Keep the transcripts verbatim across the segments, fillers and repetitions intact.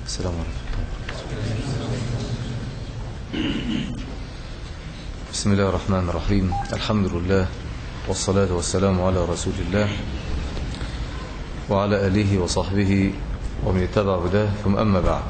السلام عليكم. بسم الله الرحمن الرحيم. الحمد لله والصلاة والسلام على رسول الله وعلى آله وصحبه ومن اتبع هداه، ثم أما بعد.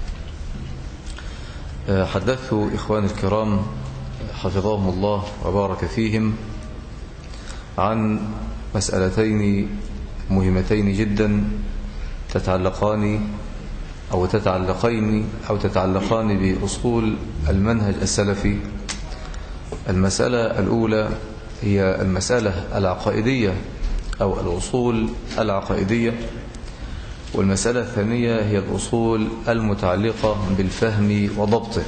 حدثت إخواني الكرام حفظهم الله وبارك فيهم عن مسألتين مهمتين جدا تتعلقان أو تتعلقين أو تتعلقان بأصول المنهج السلفي. المسألة الأولى هي المسألة العقائدية أو الأصول العقائدية، والمسألة الثانية هي الأصول المتعلقة بالفهم وضبطه.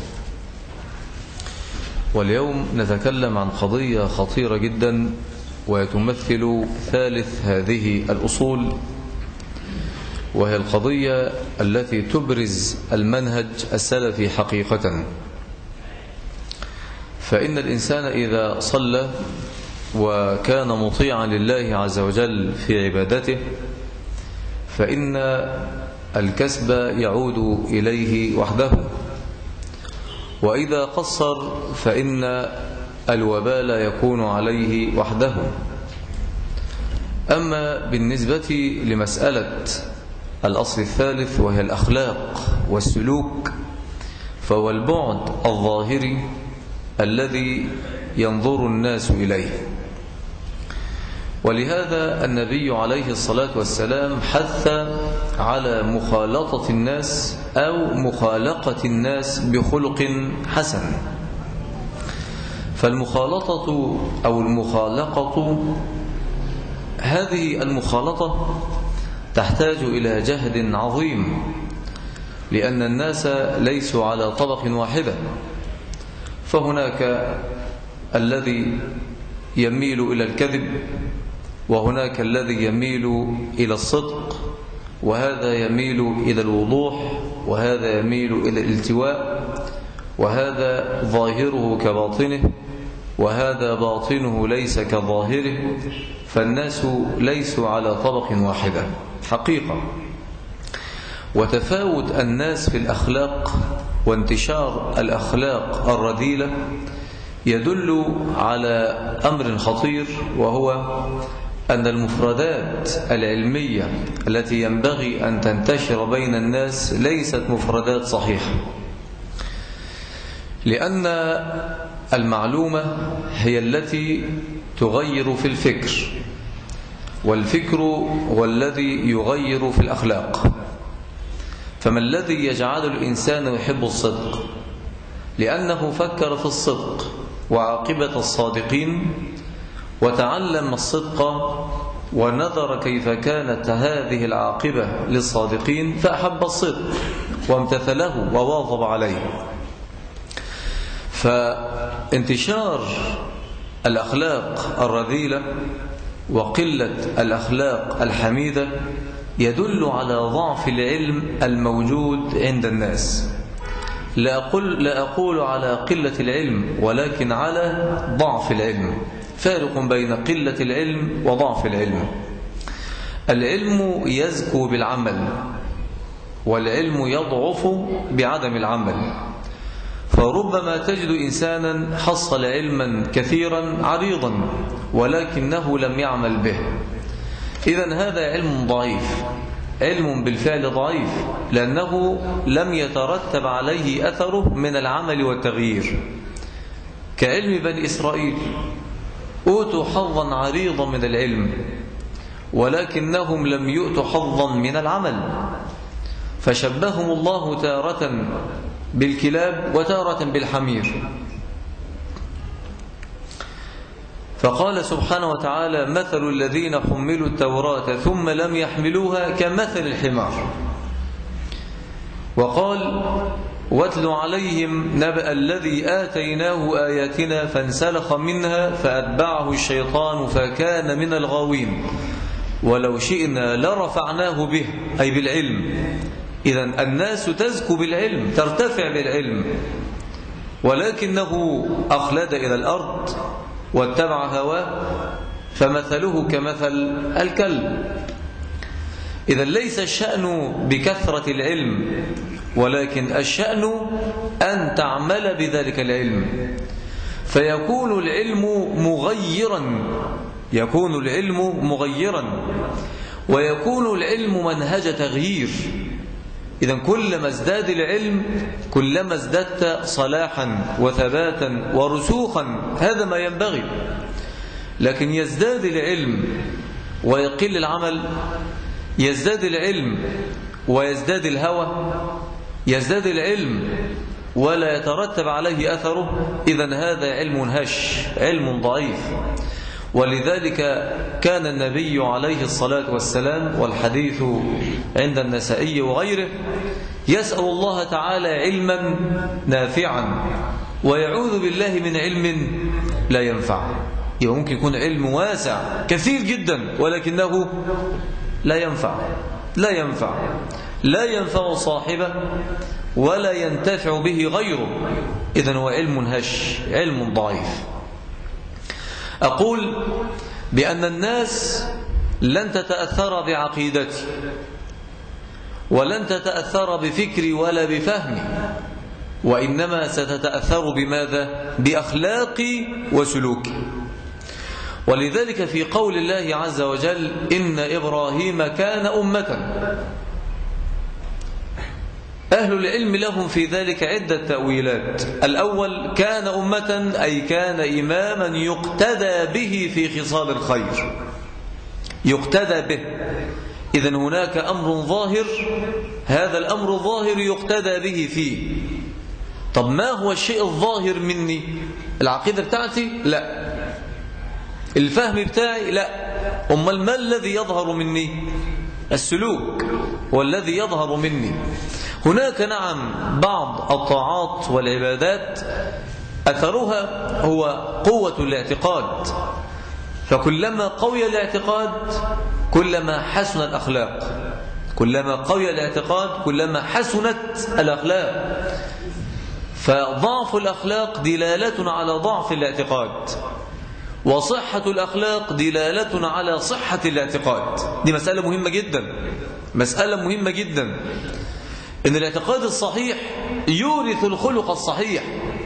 واليوم نتكلم عن قضية خطيرة جدا وتمثل ثالث هذه الأصول، وهي القضية التي تبرز المنهج السلفي حقيقة. فإن الإنسان إذا صلى وكان مطيعا لله عز وجل في عبادته فإن الكسب يعود إليه وحده، وإذا قصر فإن الوبال يكون عليه وحده. أما بالنسبة لمسألة الأصل الثالث وهي الأخلاق والسلوك، فهو البعد الظاهري الذي ينظر الناس إليه. ولهذا النبي عليه الصلاة والسلام حث على مخالطة الناس أو مخالقة الناس بخلق حسن. فالمخالطة أو المخالقة، هذه المخالطة تحتاج إلى جهد عظيم، لأن الناس ليسوا على طبق واحدة، فهناك الذي يميل إلى الكذب، وهناك الذي يميل إلى الصدق، وهذا يميل إلى الوضوح، وهذا يميل إلى الالتواء، وهذا ظاهره كباطنه، وهذا باطنه ليس كظاهره. فالناس ليسوا على طبق واحدة حقيقة. وتفاوت الناس في الأخلاق وانتشار الأخلاق الرذيلة يدل على أمر خطير، وهو أن المفردات العلمية التي ينبغي أن تنتشر بين الناس ليست مفردات صحيحة، لأن المعلومة هي التي تغير في الفكر، والفكر هو الذي يغير في الأخلاق. فما الذي يجعل الإنسان يحب الصدق؟ لأنه فكر في الصدق وعاقبة الصادقين، وتعلم الصدق ونظر كيف كانت هذه العاقبة للصادقين، فأحب الصدق وامتثله وواظب عليه. فانتشار الأخلاق الرذيلة وقلة الأخلاق الحميدة يدل على ضعف العلم الموجود عند الناس. لا أقول, لا أقول على قلة العلم، ولكن على ضعف العلم. فارق بين قلة العلم وضعف العلم. العلم يزكو بالعمل، والعلم يضعف بعدم العمل. فربما تجد إنسانا حصل علما كثيرا عريضا ولكنه لم يعمل به. إذن هذا علم ضعيف، علم بالفعل ضعيف، لأنه لم يترتب عليه أثره من العمل والتغيير. كعلم بني إسرائيل، أوتوا حظا عريضا من العلم ولكنهم لم يؤتوا حظا من العمل، فشبههم الله تارة بالكلاب وتارة بالحمير. فقال سبحانه وتعالى: مثل الذين حملوا التوراة ثم لم يحملوها كمثل الحمار. وقال: واتل عليهم نبأ الذي آتيناه آياتنا فانسلخ منها فأتبعه الشيطان فكان من الغاوين ولو شئنا لرفعناه به، أي بالعلم. إذن الناس تزكو بالعلم، ترتفع بالعلم، ولكنه أخلد إلى الأرض واتبع هواه فمثله كمثل الكلب. إذا ليس الشأن بكثرة العلم، ولكن الشأن أن تعمل بذلك العلم، فيكون العلم مغيرا، يكون العلم مغيرا ويكون العلم منهج تغيير. إذا كلما ازداد العلم كلما ازددت صلاحا وثباتا ورسوخا، هذا ما ينبغي. لكن يزداد العلم ويقل العمل، يزداد العلم ويزداد الهوى، يزداد العلم ولا يترتب عليه أثره، إذن هذا علم هش، علم ضعيف. ولذلك كان النبي عليه الصلاة والسلام، والحديث عند النسائي وغيره، يسأل الله تعالى علما نافعا ويعوذ بالله من علم لا ينفع. يبقى ممكن يكون علم واسع كثير جدا ولكنه لا ينفع، لا ينفع لا ينفع صاحبه ولا ينتفع به غيره. إذن هو علم هش، علم ضعيف. أقول بأن الناس لن تتأثر بعقيدتي ولن تتأثر بفكري ولا بفهمي، وإنما ستتأثر بماذا؟ بأخلاقي وسلوكي. ولذلك في قول الله عز وجل إن إبراهيم كان أمة، أهل العلم لهم في ذلك عدة تأويلات. الأول كان أمة أي كان إماما يقتدى به في خصال الخير، يقتدى به. إذن هناك أمر ظاهر، هذا الأمر ظاهر يقتدى به فيه. طب ما هو الشيء الظاهر مني؟ العقيدة بتاعتي؟ لا. الفهم بتاعي؟ لا. أمال ما الذي يظهر مني؟ السلوك هو الذي يظهر مني. هناك نعم بعض الطاعات والعبادات أثرها هو قوة الاعتقاد، فكلما قوي الاعتقاد كلما حسن الأخلاق، كلما قوي الاعتقاد كلما حسنت الأخلاق. فضعف الأخلاق دلالة على ضعف الاعتقاد، وصحة الأخلاق دلالة على صحة الاعتقاد. دي مسألة مهمة جدا، مسألة مهمة جدا، إن الاعتقاد الصحيح يورث الخلق الصحيح.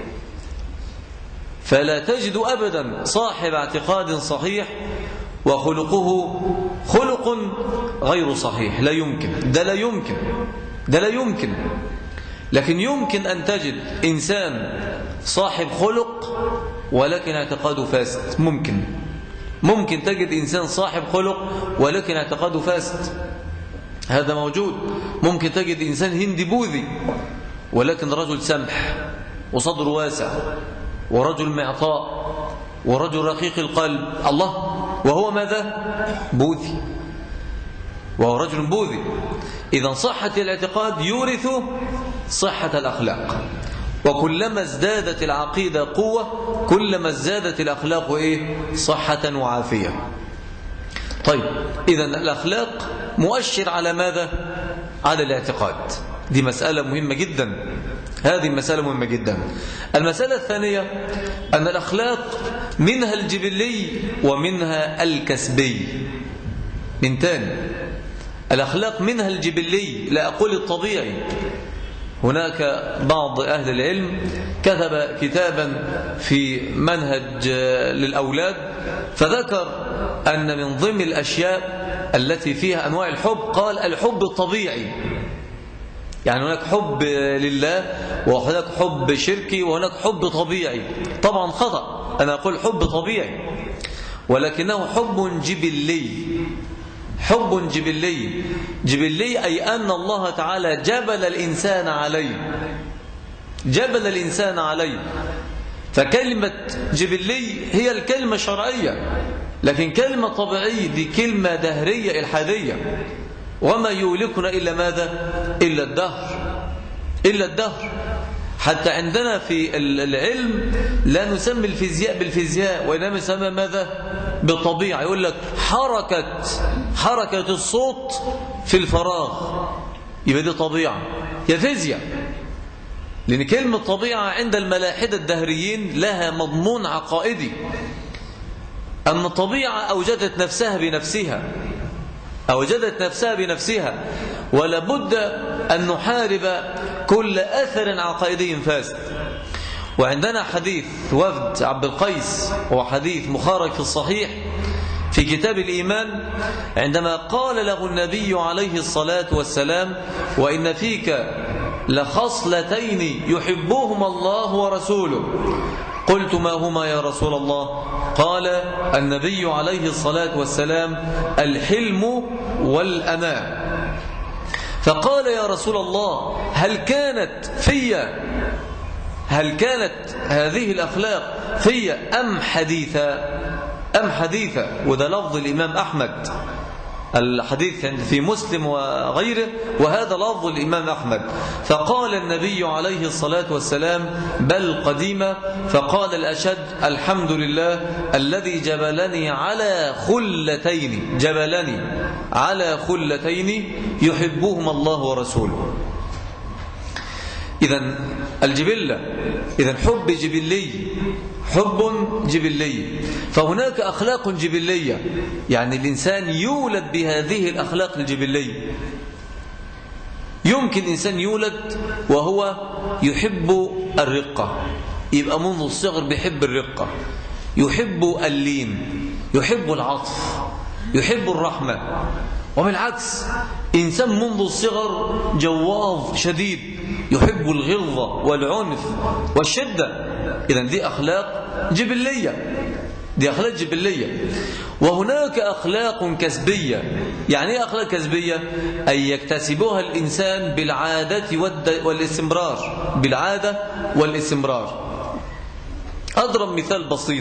فلا تجد أبدا صاحب اعتقاد صحيح وخلقه خلق غير صحيح، لا يمكن، ده لا يمكن، ده لا يمكن. لكن يمكن أن تجد إنسان صاحب خلق ولكن اعتقاده فاسد، ممكن ممكن تجد إنسان صاحب خلق ولكن اعتقاده فاسد، هذا موجود. ممكن تجد إنسان هندي بوذي ولكن رجل سمح وصدر واسع ورجل معطاء ورجل رقيق القلب، الله، وهو ماذا؟ بوذي، وهو رجل بوذي. إذا صحة الاعتقاد يورث صحة الأخلاق، وكلما ازدادت العقيدة قوة كلما ازدادت الأخلاق إيه؟ صحة وعافية. طيب، إذا الأخلاق مؤشر على ماذا؟ على الاعتقاد. دي مسألة مهمة جدا، هذه مسألة مهمة جدا. المسألة الثانية أن الأخلاق منها الجبلي ومنها الكسبي. من تاني، الأخلاق منها الجبلي، لا أقول الطبيعي. هناك بعض أهل العلم كتب كتابا في منهج للأولاد، فذكر أن من ضمن الأشياء التي فيها أنواع الحب قال الحب الطبيعي. يعني هناك حب لله وهناك حب شركي وهناك حب طبيعي. طبعا خطأ، أنا أقول حب طبيعي، ولكنه حب جبلي. حب جبلي، جبلي أي أن الله تعالى جبل الإنسان عليه، جبل الإنسان عليه. فكلمة جبلي هي الكلمة الشرعية، لكن كلمة طبيعية دي كلمة دهرية إلحادية. وما يولكنا إلا ماذا؟ إلا الدهر، إلا الدهر. حتى عندنا في العلم لا نسمي الفيزياء بالفيزياء، وإنما نسمى ماذا؟ بالطبيعة. يقول لك حركة حركة الصوت في الفراغ، يبقى دي طبيعة، هي فيزياء. لأن كلمة طبيعة عند الملاحدة الدهريين لها مضمون عقائدي، أن الطبيعة أوجدت نفسها بنفسها، أوجدت نفسها بنفسها، ولا بد أن نحارب كل أثر عقائدي فاسد. وعندنا حديث وفد عبد القيس، هو حديث مخرج في الصحيح في كتاب الإيمان، عندما قال له النبي عليه الصلاة والسلام: وإن فيك لخصلتين يحبهما الله ورسوله. قلت: ما هما يا رسول الله؟ قال النبي عليه الصلاة والسلام: الحلم والأناة. فقال: يا رسول الله، هل كانت في هل كانت هذه الأخلاق في أم حديثة أم حديثة؟ وده لفظ الإمام أحمد، الحديث في مسلم وغيره، وهذا لفظ الإمام أحمد. فقال النبي عليه الصلاة والسلام: بل قديمة. فقال الأشد: الحمد لله الذي جبلني على خلتين جبلني على خلتين يحبهما الله ورسوله. إذن الجبلة، إذن حب جبلي، حب جبلي. فهناك أخلاق جبلية، يعني الإنسان يولد بهذه الأخلاق الجبلية. يمكن إنسان يولد وهو يحب الرقة، يبقى منذ الصغر بيحب الرقة، يحب اللين، يحب العطف، يحب الرحمة. وبالعكس إنسان منذ الصغر جواظ شديد، يحب الغلظة والعنف والشدة. إذن دي أخلاق جبلية، دي أخلاق جبلية. وهناك أخلاق كسبية. يعني إيه أخلاق كسبية؟ أن يكتسبها الإنسان بالعادة والاستمرار، بالعادة والاستمرار. أضرب مثال بسيط: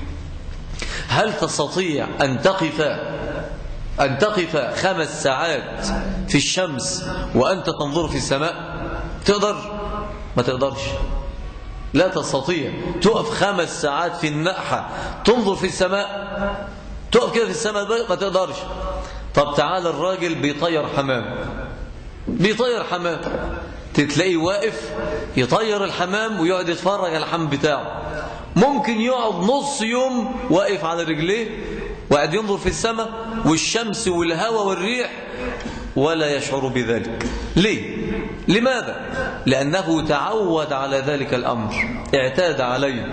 هل تستطيع أن تقف أن تقف خمس ساعات في الشمس وأنت تنظر في السماء؟ تقدر؟ ما تقدرش، لا تستطيع. تقف خمس ساعات في الناحة تنظر في السماء، تقف كده في السماء، ما تقدرش. طب تعال الراجل بيطير حمام، بيطير حمام، تتلاقيه واقف يطير الحمام ويقعد يتفرج على الحمام بتاعه. ممكن يقعد نص يوم واقف على رجليه وقاعد ينظر في السماء والشمس والهواء والريح ولا يشعر بذلك. ليه؟ لماذا؟ لأنه تعود على ذلك الأمر، اعتاد عليه.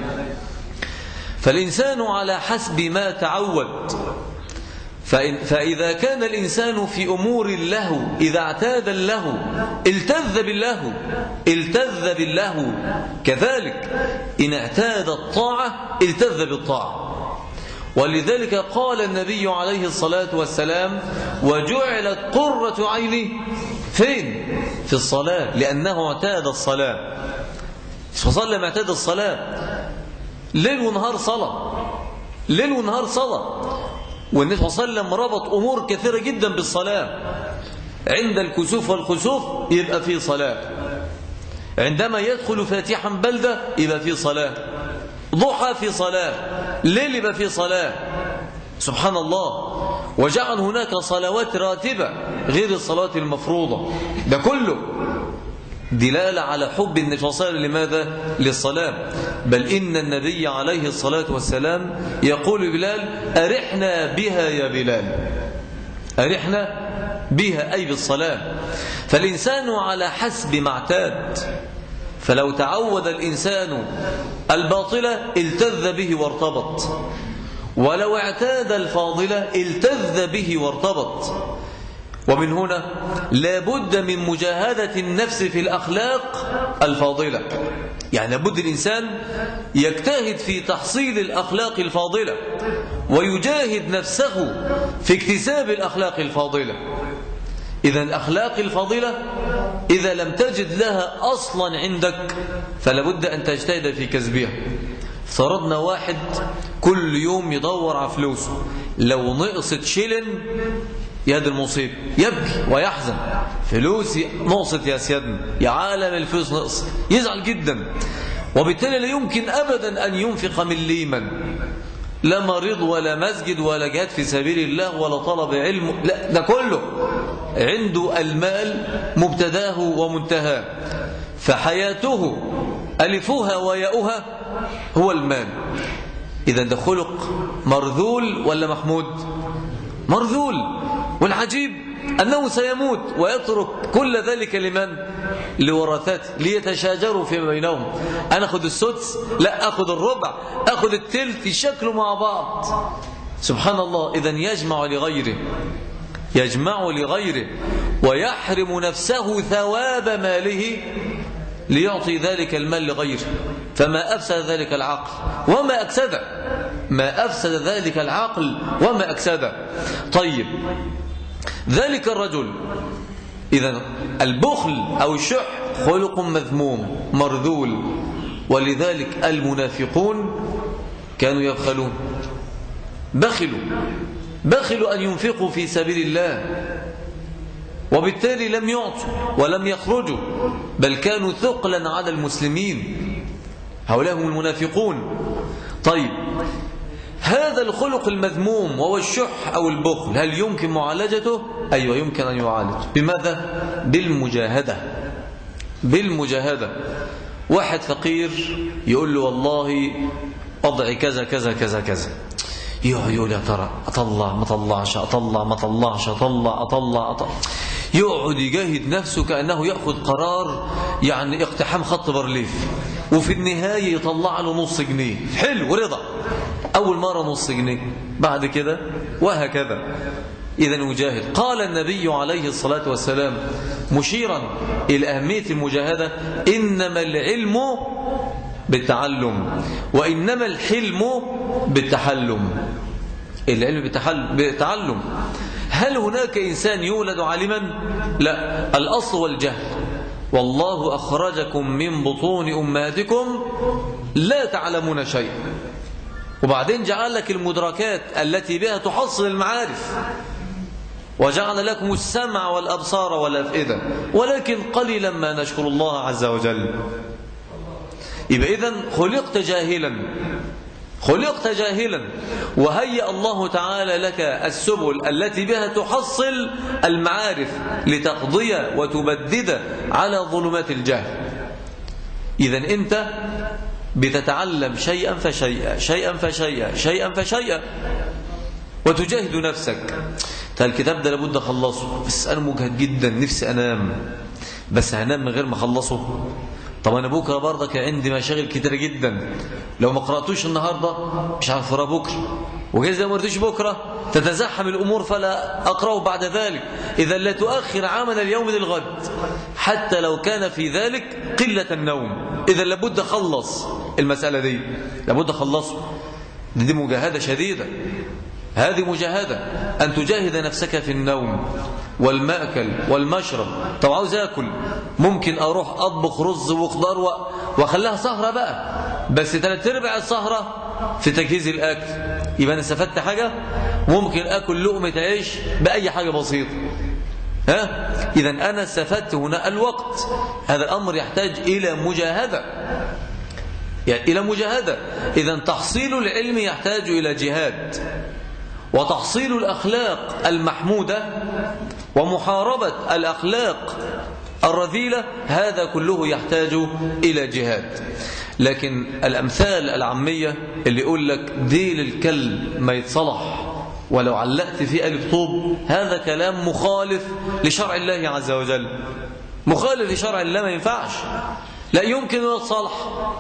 فالإنسان على حسب ما تعود. فإذا كان الإنسان في أمور اللهو، إذا اعتاد اللهو التذ باللهو التذ باللهو كذلك إن اعتاد الطاعة التذ بالطاعة. ولذلك قال النبي عليه الصلاة والسلام: وجعلت قرة عيني فين؟ في الصلاة، لأنه اعتاد الصلاة. فصلى ما اعتاد الصلاة، ليل ونهار صلاة، ليل ونهار صلاة. والنبي صلى الله عليه وسلم ربط أمور كثيرة جدا بالصلاة. عند الكسوف والخسوف يبقى في صلاة، عندما يدخل فاتحا بلدة يبقى في صلاة، ضحى في صلاة، ليل يبقى في صلاة. سبحان الله. وجعل هناك صلوات راتبة غير الصلوات المفروضة. ده كله دلالة على حب النبي صلى الله عليه وسلم. لماذا؟ للصلاة. بل إن النبي عليه الصلاة والسلام يقول بلال: أرحنا بها يا بلال، أرحنا بها، أي بالصلاة. فالإنسان على حسب ما اعتاد. فلو تعود الإنسان الباطلة التذ به وارتبط، ولو اعتاد الفاضلة التذ به وارتبط. ومن هنا لا بد من مجاهدة النفس في الأخلاق الفاضلة. يعني لابد الإنسان يجتهد في تحصيل الأخلاق الفاضلة، ويجاهد نفسه في اكتساب الأخلاق الفاضلة. إذا الأخلاق الفاضلة إذا لم تجد لها أصلا عندك فلا بد أن تجتهد في كسبها. فرضنا واحد كل يوم يدور على فلوسه، لو نقصت شيلن يد المصيب يبكي ويحزن، فلوسي نقصت يا سيدنا، يا عالم الفلوس نقصت، يزعل جدا. وبالتالي لا يمكن أبدا أن ينفق مليما، لا مريض ولا مسجد ولا جهاد في سبيل الله ولا طلب علم، لا، ده كله عنده المال مبتداه ومنتهاه. فحياته ألفها وياؤها هو المال. إذا ده خلق مرذول ولا محمود؟ مرذول. والعجيب أنه سيموت ويترك كل ذلك لمن؟ لورثته ليتشاجروا فيما بينهم. أنا أخذ السدس، لا أخذ الربع، أخذ التلت، يشكلوا مع بعض. سبحان الله. إذن يجمع لغيره يجمع لغيره ويحرم نفسه ثواب ماله ليعطي ذلك المال لغيره. فما أفسد ذلك العقل وما أكسده، ما أفسد ذلك العقل وما أكسده. طيب، ذلك الرجل إذن البخل أو الشح خلق مذموم مرذول، ولذلك المنافقون كانوا يبخلون، بخلوا بخلوا أن ينفقوا في سبيل الله، وبالتالي لم يعطوا ولم يخرجوا، بل كانوا ثقلا على المسلمين. هؤلاء هم المنافقون. طيب، هذا الخلق المذموم وهو الشح أو البخل هل يمكن معالجته؟ أيوة، يمكن أن يعالج. بماذا؟ بالمجاهدة. بالمجاهدة. واحد فقير يقول له والله أضعي كذا كذا كذا كذا، يقول يا ترى أطلع ما أطلعش، أطلع ما أطلعش، أطلع أطلع أطلع، يقعد يجاهد نفسه كأنه يأخذ قرار يعني اقتحام خط بارليف، وفي النهاية يطلع له نص جنيه. حلو، رضا. أول مرة نص جنيه، بعد كده وهكذا. إذا يجاهد. قال النبي عليه الصلاة والسلام مشيرا إلى أهمية المجاهدة: إنما العلم بالتعلم وإنما الحلم بالتحلم. العلم بالتعلم. هل هناك إنسان يولد عالما؟ لا، الأصل والجهل. والله أخرجكم من بطون أمهاتكم لا تعلمون شيئا، وبعدين جعل لك المدركات التي بها تحصل المعارف، وجعل لكم السمع والأبصار والأفئدة، ولكن قليلا ما نشكر الله عز وجل. يبقى إذن خلقت جاهلا، خلقت جاهلا، وهيأ الله تعالى لك السبل التي بها تحصل المعارف لتقضي وتبدد على ظلمات الجهل. إذن أنت بتتعلم شيئا فشيئا شيئا فشيئا شيئا فشيئا وتجاهد نفسك. الكتاب ده لابد أخلصه، بس أنا مجهد جدا، نفسي أنام، بس هنام من غير ما أخلصه. طب أنا بكرة برضك عندي مشاغل كتيرة جدا، لو ما قرأتوش النهاردة مش عارف أقرأ بكرة، وجايز لو ما قرأتوش بكرة تتزحم الأمور فلا أقرأه بعد ذلك. إذا لا تؤخر عمل اليوم للغد حتى لو كان في ذلك قلة النوم. إذا لابد أخلص المسألة دي، لابد أخلصه. دي, دي مجاهدة شديدة، هذه مجاهدة، أن تجاهد نفسك في النوم والمأكل والمشرب. طب عاوز أكل، ممكن أروح أطبخ رز وخضار وأخليها سهرة بقى، بس ثلاث ارباع السهرة في تجهيز الأكل، يبقى أنا استفدت حاجة. ممكن أكل لقمة عيش بأي حاجة بسيطة، ها؟ إذا أنا استفدت هنا الوقت. هذا الأمر يحتاج إلى مجاهدة، يعني إلى مجاهدة. إذا تحصيل العلم يحتاج إلى جهاد، وتحصيل الأخلاق المحمودة ومحاربة الأخلاق الرذيلة هذا كله يحتاج إلى جهاد. لكن الأمثال العامية اللي يقول لك ديل الكلب ما يتصلح ولو علقت فيه ألف طوب، هذا كلام مخالف لشرع الله عز وجل، مخالف لشرع الله، ما ينفعش، لا يمكن أن يتصلح،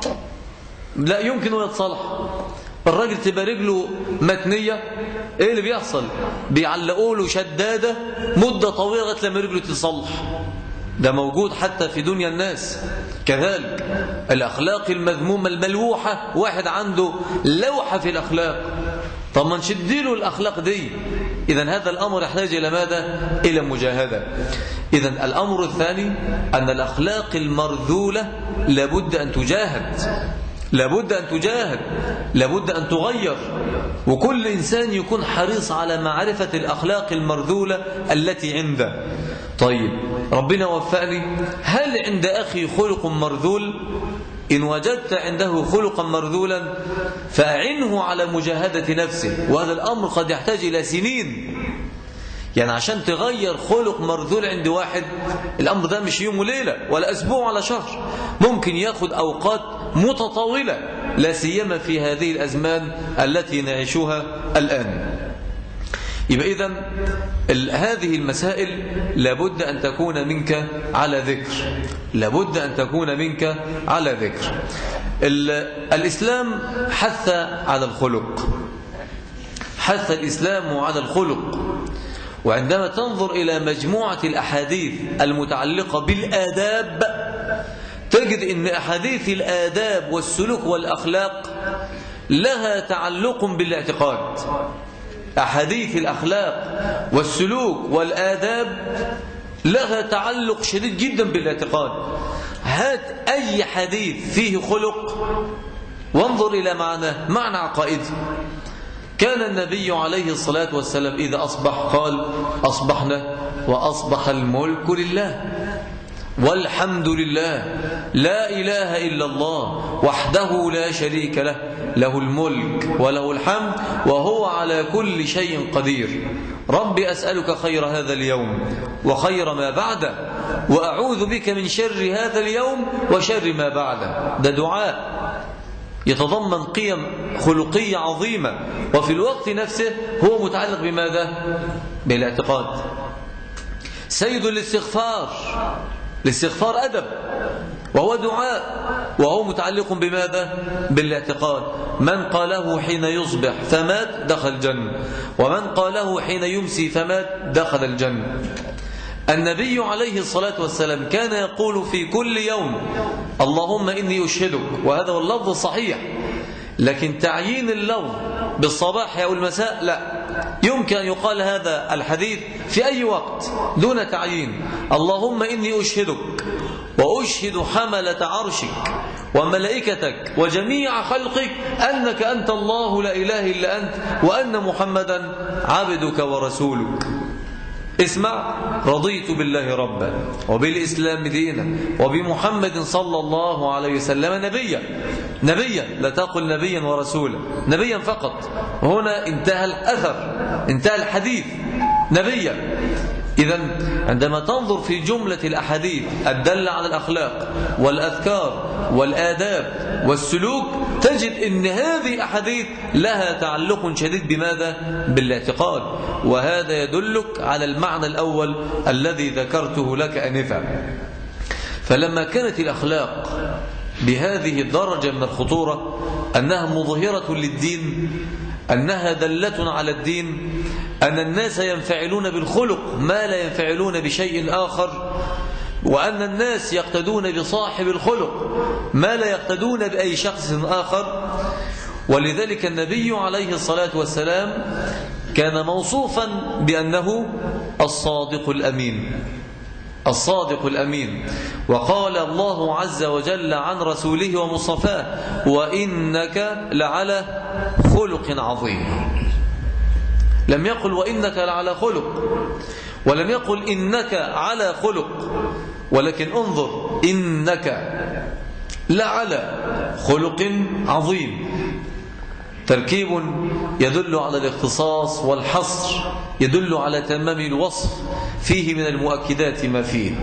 لا يمكن أن يتصلح. الراجل تبقى رجله متنية، ايه اللي بيحصل؟ بيعلقوا له شدادة مدة طويلة لغاية لما رجله تتصلح. ده موجود حتى في دنيا الناس. كذلك الأخلاق المذمومة الملوحة، واحد عنده لوحة في الأخلاق، طب ما نشدله الأخلاق دي. إذن هذا الأمر يحتاج إلى ماذا؟ إلى مجاهدة. إذن الأمر الثاني أن الأخلاق المرذولة لابد أن تجاهد، لابد أن تجاهد، لابد أن تغير، وكل إنسان يكون حريص على معرفة الأخلاق المرذولة التي عنده. طيب، ربنا وفقني، هل عند أخي خلق مرذول؟ إن وجدت عنده خلقا مرذولا فأعنه على مجاهدة نفسه، وهذا الأمر قد يحتاج إلى سنين. يعني عشان تغير خلق مرذول عند واحد، الأمر ده مش يوم وليلة ولا أسبوع ولا شهر، ممكن يأخذ أوقات متطاولة، لا سيما في هذه الأزمان التي نعيشها الآن. يبقى إذن هذه المسائل لابد أن تكون منك على ذكر، لابد أن تكون منك على ذكر. الإسلام حث على الخلق، حث الإسلام على الخلق. وعندما تنظر إلى مجموعة الأحاديث المتعلقة بالآداب تجد أن أحاديث الآداب والسلوك والأخلاق لها تعلق بالاعتقاد. أحاديث الأخلاق والسلوك والآداب لها تعلق شديد جدا بالاعتقاد. هات أي حديث فيه خلق وانظر إلى معناه، معنى عقائدي. كان النبي عليه الصلاة والسلام إذا أصبح قال أصبحنا وأصبح الملك لله والحمد لله لا إله إلا الله وحده لا شريك له له الملك وله الحمد وهو على كل شيء قدير. ربي أسألك خير هذا اليوم وخير ما بعده وأعوذ بك من شر هذا اليوم وشر ما بعده. ده دعاء يتضمن قيم خلقية عظيمة، وفي الوقت نفسه هو متعلق بماذا؟ بالاعتقاد. سيد الاستغفار، الاستغفار أدب وهو دعاء وهو متعلق بماذا؟ بالاعتقاد. من قاله حين يصبح فمات دخل الجنة، ومن قاله حين يمسي فمات دخل الجنة. النبي عليه الصلاة والسلام كان يقول في كل يوم اللهم إني أشهدك، وهذا هو اللفظ الصحيح، لكن تعيين اللفظ بالصباح أو المساء لا، يمكن أن يقال هذا الحديث في أي وقت دون تعيين. اللهم إني أشهدك وأشهد حملة عرشك وملائكتك وجميع خلقك أنك أنت الله لا إله إلا أنت وأن محمدا عبدك ورسولك. اسمع، رضيت بالله ربا وبالإسلام دينا وبمحمد صلى الله عليه وسلم نبيا. نبيا، لا تقل نبيا ورسولا، نبيا فقط. هنا انتهى الأثر، انتهى الحديث، نبيا. إذن عندما تنظر في جملة الأحاديث الدالة على الأخلاق والأذكار والآداب والسلوك تجد أن هذه الأحاديث لها تعلق شديد بماذا؟ بالاعتقاد. وهذا يدلك على المعنى الأول الذي ذكرته لك آنفا. فلما كانت الأخلاق بهذه الدرجة من الخطورة أنها مظهرة للدين، أنها دلة على الدين، أن الناس ينفعلون بالخلق ما لا ينفعلون بشيء آخر، وأن الناس يقتدون بصاحب الخلق ما لا يقتدون بأي شخص آخر. ولذلك النبي عليه الصلاة والسلام كان موصوفا بأنه الصادق الأمين، الصادق الأمين. وقال الله عز وجل عن رسوله ومصطفاه وإنك لعلى خلق عظيم. لم يقل وإنك لعلى خلق، ولم يقل إنك على خلق، ولكن انظر إنك لعلى خلق عظيم. تركيب يدل على الاختصاص والحصر، يدل على تمام الوصف، فيه من المؤكدات ما فيه.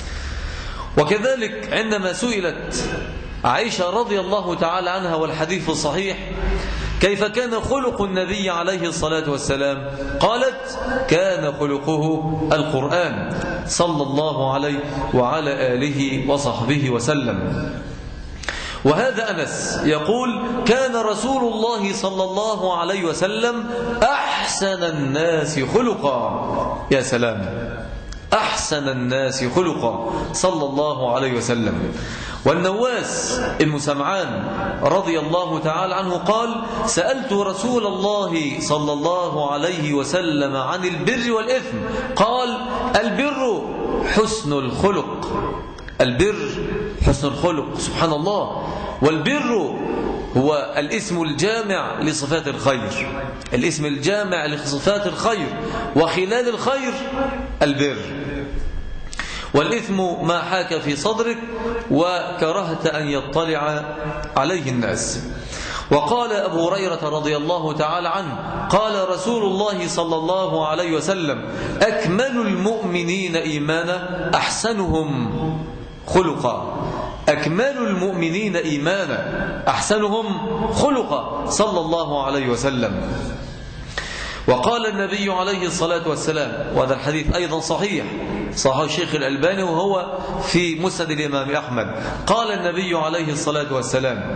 وكذلك عندما سئلت عائشة رضي الله تعالى عنها والحديث الصحيح كيف كان خلق النبي عليه الصلاة والسلام، قالت كان خلقه القرآن صلى الله عليه وعلى آله وصحبه وسلم. وهذا أنس يقول كان رسول الله صلى الله عليه وسلم أحسن الناس خلقا. يا سلام، أحسن الناس خلقا صلى الله عليه وسلم. والنواس بن سمعان رضي الله تعالى عنه قال سألت رسول الله صلى الله عليه وسلم عن البر والإثم، قال البر حسن الخلق. البر حسن الخلق، سبحان الله. والبر هو الاسم الجامع لصفات الخير، الاسم الجامع لصفات الخير، وخلال الخير البر. والإثم ما حاك في صدرك وكرهت أن يطلع عليه الناس. وقال أبو هريرة رضي الله تعالى عنه قال رسول الله صلى الله عليه وسلم أكمل المؤمنين إيمانا أحسنهم خلقا. أكمل المؤمنين إيمانا أحسنهم خلقا صلى الله عليه وسلم. وقال النبي عليه الصلاة والسلام، وهذا الحديث أيضا صحيح، صحيح الشيخ الألباني وهو في مسند الإمام أحمد، قال النبي عليه الصلاة والسلام: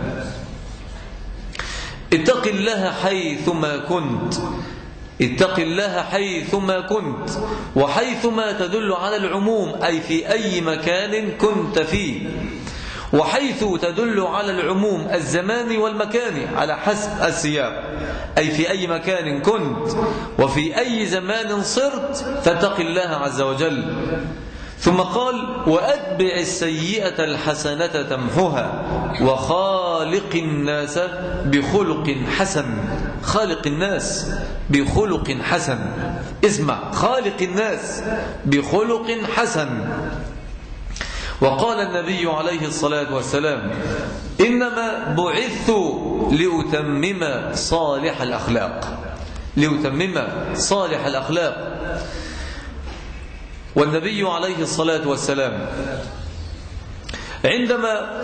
اتق الله حيثما كنت، اتق الله حيثما كنت، وحيثما تدل على العموم أي في أي مكان كنت فيه، وحيث تدل على العموم الزمان والمكان على حسب السياق، أي في أي مكان كنت وفي أي زمان صرت فاتق الله عز وجل. ثم قال: وأتبع السيئة الحسنة تمحها وخالق الناس بخلق حسن. خالق الناس بخلق حسن، اسمع، خالق الناس بخلق حسن. وقال النبي عليه الصلاة والسلام: إنما بعثت لأتمم صالح الأخلاق، لأتمم صالح الأخلاق. والنبي عليه الصلاة والسلام عندما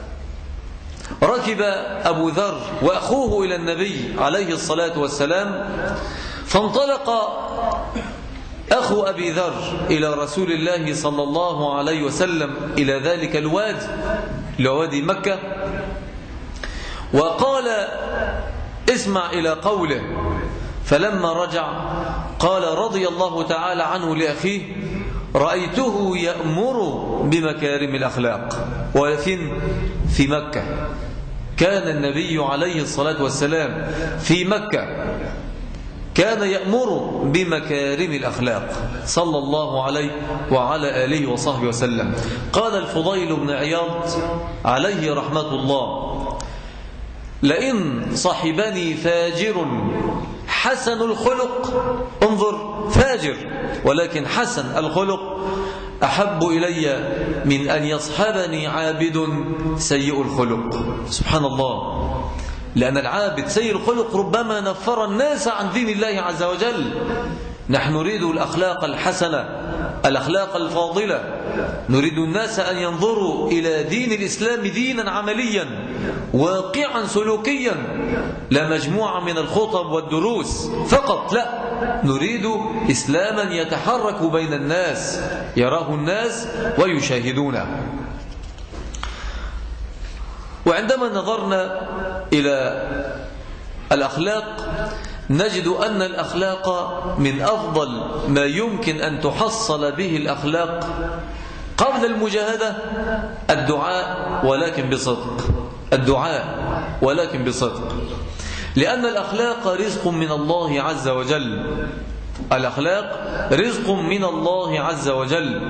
ركب أبو ذر وأخوه إلى النبي عليه الصلاة والسلام، فانطلق أخو أبي ذر إلى رسول الله صلى الله عليه وسلم إلى ذلك الوادي، لوادي مكة، وقال: اسمع إلى قوله. فلما رجع قال رضي الله تعالى عنه لأخيه: رأيته يأمر بمكارم الأخلاق. ولكن في مكة كان النبي عليه الصلاة والسلام في مكة كان يأمر بمكارم الأخلاق صلى الله عليه وعلى آله وصحبه وسلم. قال الفضيل بن عياض عليه رحمة الله: لئن صحبني فاجر حسن الخلق، انظر، فاجر ولكن حسن الخلق، أحب إلي من أن يصحبني عابد سيء الخلق. سبحان الله، لأن العابد سيء الخلق ربما نفر الناس عن دين الله عز وجل. نحن نريد الأخلاق الحسنة، الأخلاق الفاضلة، نريد الناس أن ينظروا إلى دين الإسلام دينا عمليا واقعا سلوكيا، لا مجموعة من الخطب والدروس فقط، لا، نريد إسلاما يتحرك بين الناس، يراه الناس ويشاهدونه. وعندما نظرنا إلى الأخلاق نجد أن الأخلاق من أفضل ما يمكن أن تحصل به الأخلاق قبل المجاهدة الدعاء، ولكن بصدق، الدعاء ولكن بصدق، لأن الأخلاق رزق من الله عز وجل، الأخلاق رزق من الله عز وجل.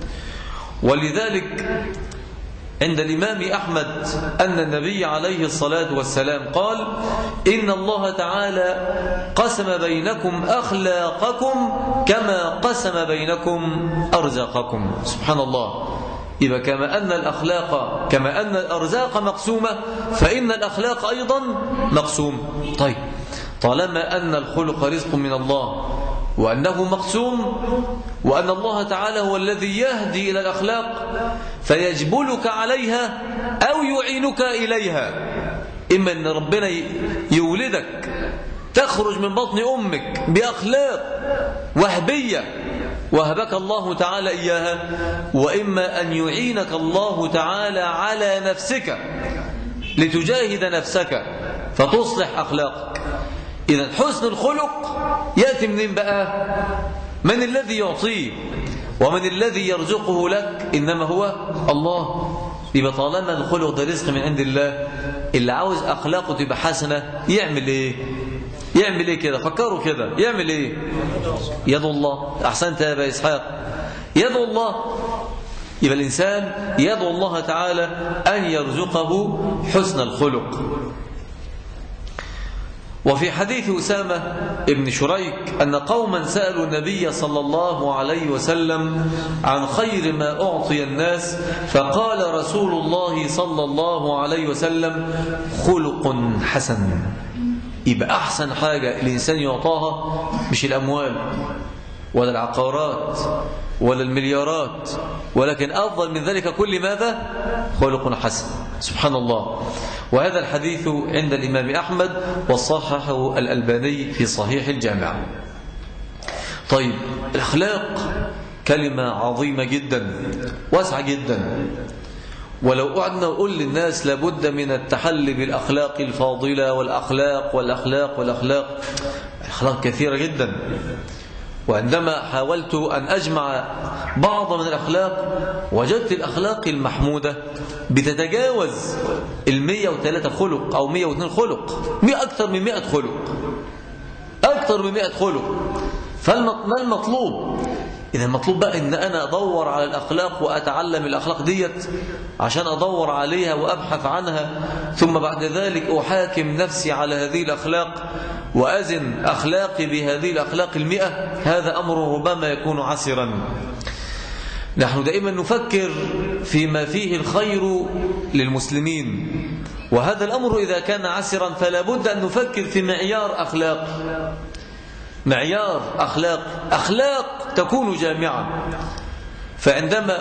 ولذلك عند الإمام أحمد أن النبي عليه الصلاة والسلام قال: إن الله تعالى قسم بينكم أخلاقكم كما قسم بينكم أرزاقكم. سبحان الله، إذا كما أن الأخلاق كما أن الأرزاق مقسومة فإن الأخلاق أيضا مقسوم. طيب، طالما أن الخلق رزق من الله وأنه مقسوم وأن الله تعالى هو الذي يهدي إلى الأخلاق فيجبلك عليها أو يعينك إليها، إما أن ربنا يولدك تخرج من بطن أمك بأخلاق وهبية وهبك الله تعالى إياها، وإما أن يعينك الله تعالى على نفسك لتجاهد نفسك فتصلح أخلاقك. إذن حسن الخلق يأتي منين بقى؟ من الذي يعطيه ومن الذي يرزقه لك؟ إنما هو الله. يبقى طالما الخلق ده رزق من عند الله، اللي عاوز أخلاقه تبقى حسنة يعمل إيه؟ يعمل إيه كده؟ فكروا كده، يعمل إيه؟ يد الله. أحسنت يا أبا إسحاق، يد الله. يبقى الإنسان يدعو الله تعالى أن يرزقه حسن الخلق. وفي حديث أسامة ابن شريك أن قوما سألوا النبي صلى الله عليه وسلم عن خير ما أعطي الناس، فقال رسول الله صلى الله عليه وسلم: خلق حسن. يبقى أحسن حاجة الإنسان يعطاها مش الأموال، ولا العقارات ولا المليارات، ولكن أفضل من ذلك كل ماذا؟ خلق حسن. سبحان الله. وهذا الحديث عند الإمام أحمد وصححه الألباني في صحيح الجامع. طيب، الأخلاق كلمة عظيمة جدا واسعة جدا، ولو قعدنا نقول للناس لابد من التحلي بالأخلاق الفاضلة والأخلاق والأخلاق والأخلاق، الأخلاق كثيرة جدا. وعندما حاولت أن أجمع بعض من الأخلاق وجدت الأخلاق المحمودة بتتجاوز المية وثلاثة خلق أو مية واثنين خلق، أكثر من مئة خلق، أكثر من مئة خلق. فما المطلوب؟ إذا المطلوب بقى إن أنا أدور على الأخلاق وأتعلم الأخلاق ديت عشان أدور عليها وأبحث عنها، ثم بعد ذلك أحاكم نفسي على هذه الأخلاق وأزن أخلاقي بهذه الأخلاق المئة. هذا أمر ربما يكون عسرا. نحن دائما نفكر فيما فيه الخير للمسلمين، وهذا الأمر إذا كان عسرا فلا بد أن نفكر في معيار أخلاق، معيار أخلاق أخلاق تكون جامعة. فعندما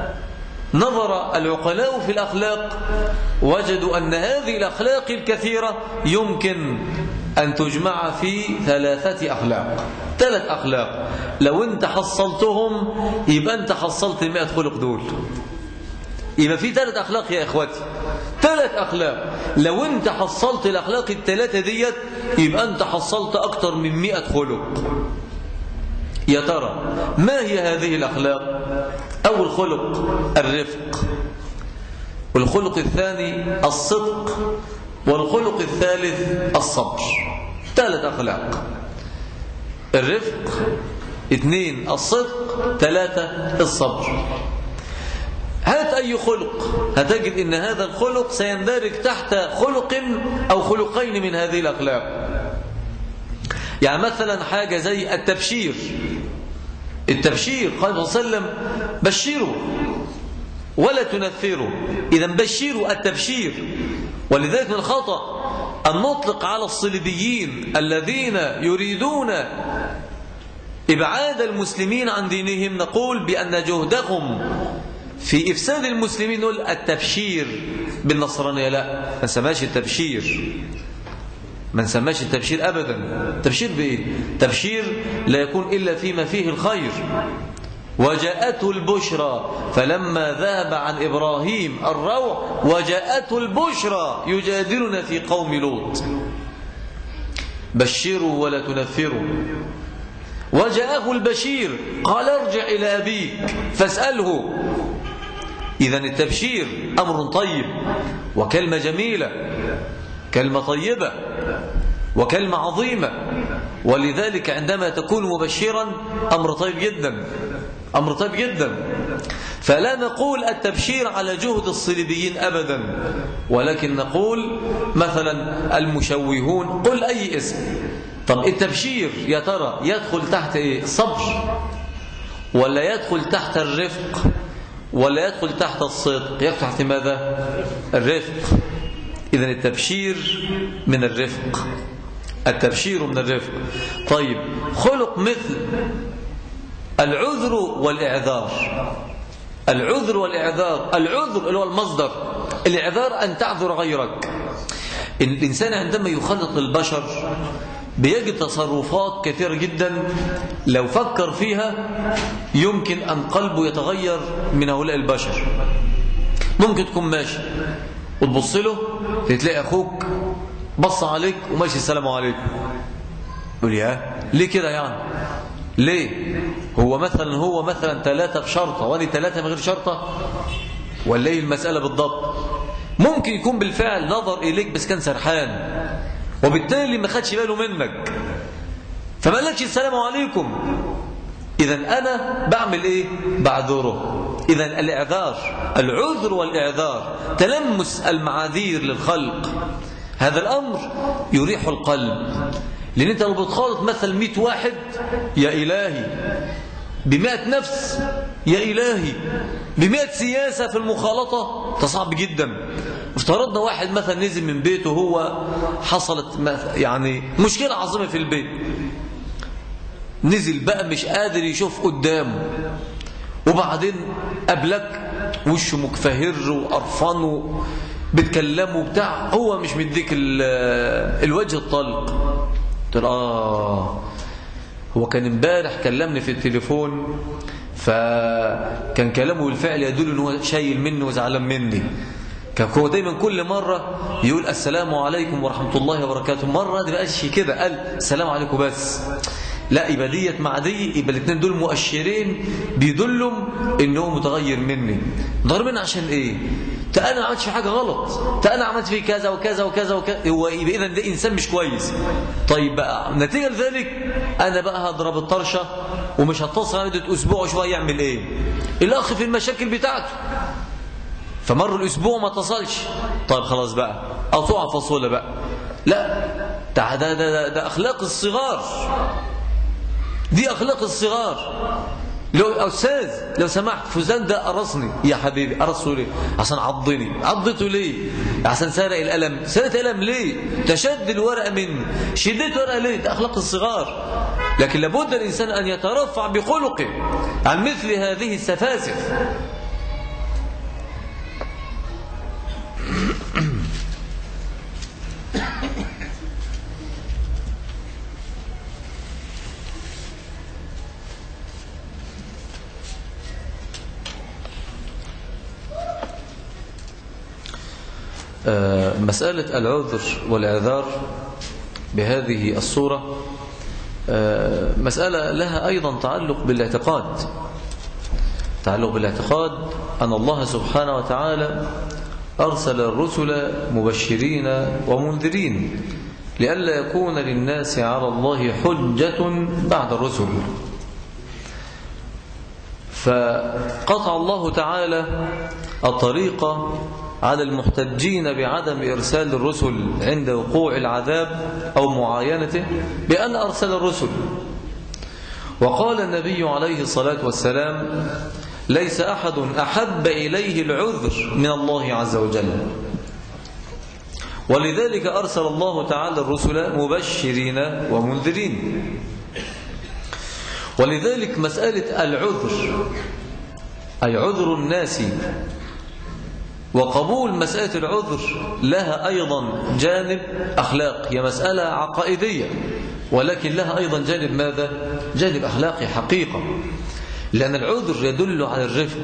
نظر العقلاء في الأخلاق وجدوا أن هذه الأخلاق الكثيرة يمكن أن تجمع في ثلاثة أخلاق، ثلاث أخلاق لو أنت حصلتهم يبقى أنت حصلت المئة خلق دول. يبقى في ثلاث أخلاق يا إخوتي، ثلاث أخلاق لو أنت حصلت الأخلاق الثلاثة ديت يبقى أنت حصلت أكتر من مئة خلق. يا ترى ما هي هذه الأخلاق؟ أول خلق الرفق، والخلق الثاني الصدق، والخلق الثالث الصبر. ثلاث أخلاق: الرفق، اثنين الصدق، ثلاثة الصبر. هات أي خلق هتجد إن هذا الخلق سيندرج تحت خلق أو خلقين من هذه الأخلاق. يعني مثلا حاجة زي التبشير. التبشير قال صلى الله عليه وسلم: بشروا ولا تنفروا. إذا بشروا التبشير. ولذلك من الخطأ أن نطلق على الصليبيين الذين يريدون إبعاد المسلمين عن دينهم نقول بأن جهدهم في إفساد المسلمين نقول التبشير بالنصرانية. لا، ما نسماش التبشير، ما نسماش التبشير أبدا. التبشير بإيه؟ تبشير لا يكون إلا فيما فيه الخير. وجاءته البشرى فلما ذهب عن إبراهيم الروع وجاءته البشرى يجادلنا في قوم لوط. بشروا ولا تنفروا. وجاءه البشير قال ارجع إلى أبيك فاسأله. إذن التبشير أمر طيب وكلمة جميلة، كلمة طيبة وكلمة عظيمة. ولذلك عندما تكون مبشرا أمر طيب جدا، أمر طيب جدا. فلا نقول التبشير على جهد الصليبيين أبدا، ولكن نقول مثلا المشوهون، قل أي اسم. طب التبشير يا ترى يدخل تحت إيه؟ الصبر، ولا يدخل تحت الرفق، ولا يدخل تحت الصدق؟ يدخل تحت ماذا؟ الرفق. إذن التبشير من الرفق، التبشير من الرفق. طيب، خلق مثل العذر والإعذار. العذر والإعذار، العذر اللي هو المصدر، الإعذار أن تعذر غيرك. الإنسان عندما يخلط البشر بيجد تصرفات كثيرة جدا لو فكر فيها يمكن أن قلبه يتغير من هؤلاء البشر. ممكن تكون ماشي وتبص له تلاقي أخوك بص عليك وماشي السلام عليكم، يقول يا ليه كده؟ يعني ليه؟ هو مثلا هو مثلا ثلاثة بشرطة وأنا ثلاثة من غير شرطة، ولا ايه المسألة بالضبط؟ ممكن يكون بالفعل نظر إليك بس كان سرحان وبالتالي ما خدش باله منك فما قالكش السلام عليكم. إذا أنا بعمل إيه؟ بعذره. إذا الإعذار، العذر والإعذار، تلمس المعاذير للخلق، هذا الأمر يريح القلب. لأن أنت لو بتخالط مثل مئة واحد يا إلهي، بمئة نفس يا إلهي، بمئة سياسة في المخالطة تصعب جدا. افترضنا واحد مثلا نزل من بيته هو حصلت يعني مشكلة عظيمة في البيت، نزل بقى مش قادر يشوف قدامه، وبعدين قبلك وشه مكفهر وقرفان بتكلمه بتاع، هو مش مديك الوجه الطلق. قلت له اه هو كان امبارح كلمني في التليفون، فكان كلامه بالفعل يدل ان هو شايل مني وزعلان مني. كان هو دايما كل مرة يقول السلام عليكم ورحمة الله وبركاته، مرة دي بقاش كده قال السلام عليكم بس. لا، يبقى ديت مع دي، يبقى الاثنين دول مؤشرين بيدلوا ان هو متغير مني. متغير مني عشان ايه؟ تا انا ما عملتش حاجه غلط، تا انا عملت فيه كذا وكذا وكذا وكذا، هو يبقى اذا ده انسان مش كويس. طيب بقى نتيجه لذلك انا بقى هضرب الطرشه ومش هتصل مده اسبوع وشويه. يعمل ايه الاخ في المشاكل بتاعته؟ فمر الاسبوع ما اتصلش، طيب خلاص بقى قطوع فاصوله بقى. لا، ده ده ده, ده اخلاق الصغار، دي اخلاق الصغار. لو استاذ لو سمحت فلان ده قرصني، يا حبيبي قرصه ليه؟ عشان عضني. عضته ليه؟ عشان سرق القلم. سرقت القلم ليه؟ تشد الورقه مني. شديت الورقه ليه؟ ده اخلاق الصغار. لكن لابد الانسان ان يترفع بخلقه عن مثل هذه السفاسف. مسألة العذر والإعذار بهذه الصورة مسألة لها أيضا تعلق بالاعتقاد. تعلق بالاعتقاد أن الله سبحانه وتعالى أرسل الرسل مبشرين ومنذرين لئلا يكون للناس على الله حجة بعد الرسل. فقطع الله تعالى الطريق على المحتجين بعدم إرسال الرسل عند وقوع العذاب أو معاينته بأن أرسل الرسل. وقال النبي عليه الصلاة والسلام ليس أحد أحب إليه العذر من الله عز وجل، ولذلك أرسل الله تعالى الرسل مبشرين ومنذرين. ولذلك مسألة العذر أي عذر الناس وقبول مسألة العذر لها أيضا جانب أخلاقي، هي مسألة عقائدية ولكن لها أيضا جانب ماذا؟ جانب أخلاقي حقيقة. لأن العذر يدل على الرفق،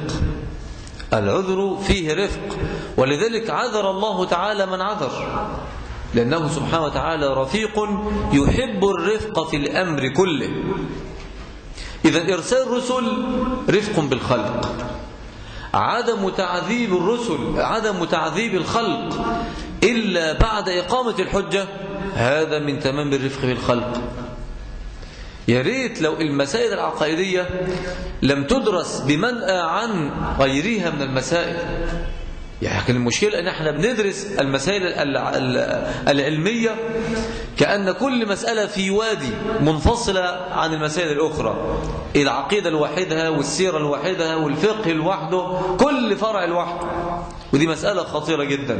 العذر فيه رفق، ولذلك عذر الله تعالى من عذر، لأنه سبحانه وتعالى رفيق يحب الرفق في الأمر كله. إذا إرسال الرسل رفق بالخلق، عدم تعذيب الرسل عدم تعذيب الخلق إلا بعد إقامة الحجة، هذا من تمام الرفق بالخلق. يا ريت لو المسائل العقائدية لم تدرس بمنأى عن غيرها من المسائل. يعني المشكلة أن احنا بندرس المسائل العلمية كأن كل مسألة في وادي منفصلة عن المسائل الأخرى، العقيدة لوحدها والسيرة لوحدها والفقه لوحده، كل فرع لوحده، ودي مسألة خطيرة جدا.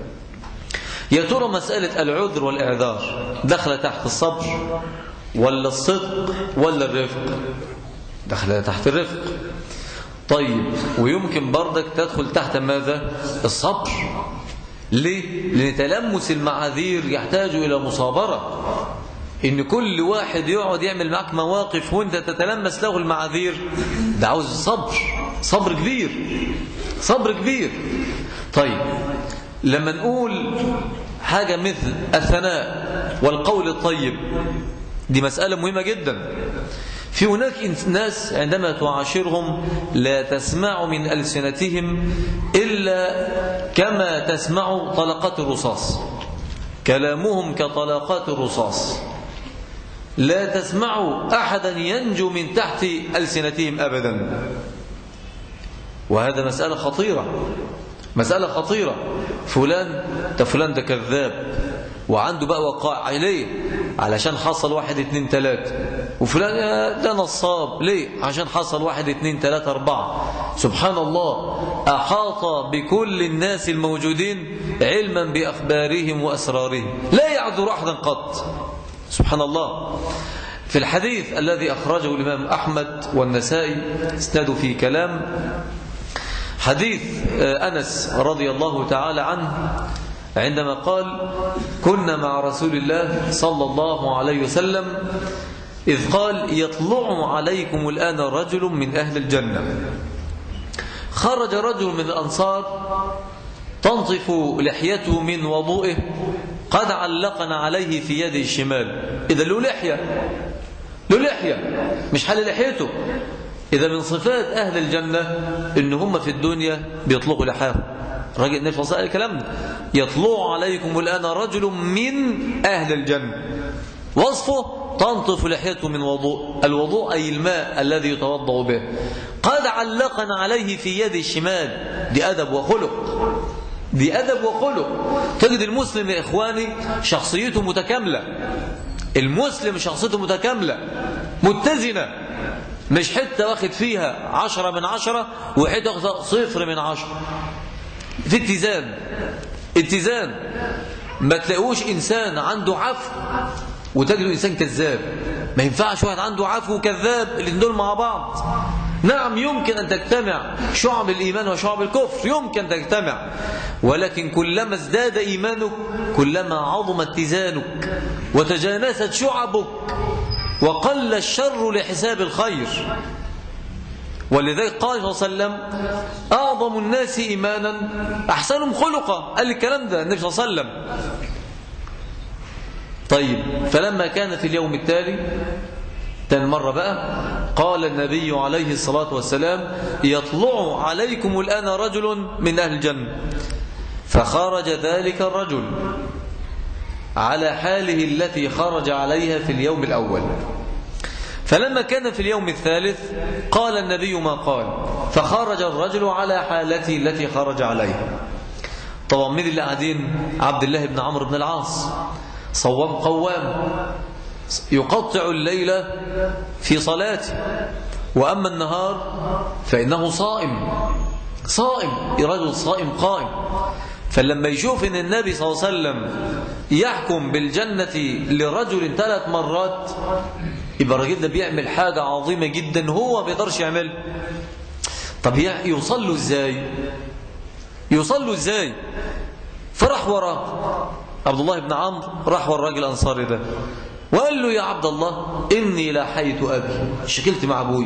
يا ترى مسألة العذر والإعذار دخل تحت الصبر ولا الصدق ولا الرفق؟ دخل تحت الرفق. طيب ويمكن برضك تدخل تحت ماذا؟ الصبر. ليه؟ لأن تلمس المعاذير يحتاج إلى مصابرة، إن كل واحد يقعد يعمل معك مواقف وانت تتلمس له المعاذير، ده عاوز صبر، صبر كبير، صبر كبير. طيب لما نقول حاجة مثل الثناء والقول الطيب، دي مسألة مهمة جدا. في هناك ناس عندما تعاشرهم لا تسمع من ألسنتهم إلا كما تسمع طلقات الرصاص، كلامهم كطلقات الرصاص، لا تسمع أحدا ينجو من تحت ألسنتهم أبدا. وهذا مسألة خطيرة، مسألة خطيرة. فلان ده فلان ده كذاب وعنده بقى وقائع عليه علشان حصل واحد اتنين تلاتة، وفلان ده نصاب ليه؟ عشان حصل واحد اتنين تلاتة اربعة. سبحان الله، أحاط بكل الناس الموجودين علما بأخبارهم وأسرارهم، لا يعذر أحدا قط. سبحان الله. في الحديث الذي أخرجه الإمام أحمد والنسائي اسناده في كلام، حديث أنس رضي الله تعالى عنه عندما قال: كنا مع رسول الله صلى الله عليه وسلم إذ قال: يطلع عليكم الآن رجل من أهل الجنة. خرج رجل من الأنصار تنطف لحيته من وضوئه، قد علقنا عليه في يده الشمال. إذا له لحية، له لحية مش حل لحيته. إذا من صفات أهل الجنة إن هم في الدنيا بيطلقوا لحاهم. راجل النبي صلى الله عليه وسلم الكلام ده: يطلع عليكم الآن رجل من أهل الجنة. وصفه: تنطف لحيته من وضوء. الوضوء أي الماء الذي يتوضأ به. قد علقنا عليه في يد الشمال. دي أدب وخلق، دي أدب وخلق. تجد المسلم يا إخواني شخصيته متكاملة. المسلم شخصيته متكاملة متزنة، مش حتة واخد فيها عشرة من عشرة وحتة واخد صفر من عشرة. في اتزان، اتزان. ما تلاقوش إنسان عنده عفو وتجده إنسان كذاب. ما ينفعش واحد عنده عفو وكذاب الاثنين دول مع بعض. نعم يمكن أن تجتمع شعب الإيمان وشعب الكفر، يمكن تجتمع، ولكن كلما ازداد إيمانك كلما عظم اتزانك وتجانست شعبك وقل الشر لحساب الخير. ولذلك قال صلى الله عليه وسلم: أعظم الناس إيمانا أحسنهم خلقا. قال الكلام ده النبي صلى الله عليه وسلم. طيب، فلما كان في اليوم التالي تاني مرة بقى قال النبي عليه الصلاة والسلام: يطلع عليكم الآن رجل من أهل الجنة. فخرج ذلك الرجل على حاله التي خرج عليها في اليوم الأول. فلما كان في اليوم الثالث قال النبي ما قال، فخرج الرجل على حالته التي خرج عليها. طبعا من اللي قاعدين؟ عبد الله بن عمرو بن العاص، صوام قوام، يقطع الليل في صلاته، وأما النهار فإنه صائم، صائم، رجل صائم قائم. فلما يشوف ان النبي صلى الله عليه وسلم يحكم بالجنة لرجل ثلاث مرات، يبقى الراجل ده بيعمل حاجة عظيمة جدا هو ما بيقدرش يعملها. طب يوصلوا ازاي؟ يوصلوا ازاي؟ فرح وراه عبد الله بن عمرو، راح ورا الراجل الانصاري ده وقال له: يا عبد الله، اني لاحيت ابي، شكلت مع ابوي،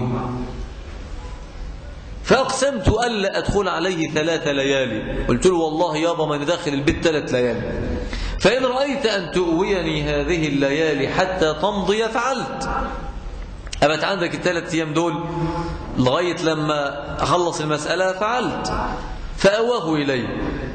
فأقسمت ألا أدخل عليه ثلاث ليالي. قلت له: والله يابا ما ندخل البيت ثلاث ليالي، فإن رأيت أن تؤويني هذه الليالي حتى تمضي فعلت. أبت عندك الثلاث أيام دول لغاية لما أخلص المسألة فعلت. فأواه إلي.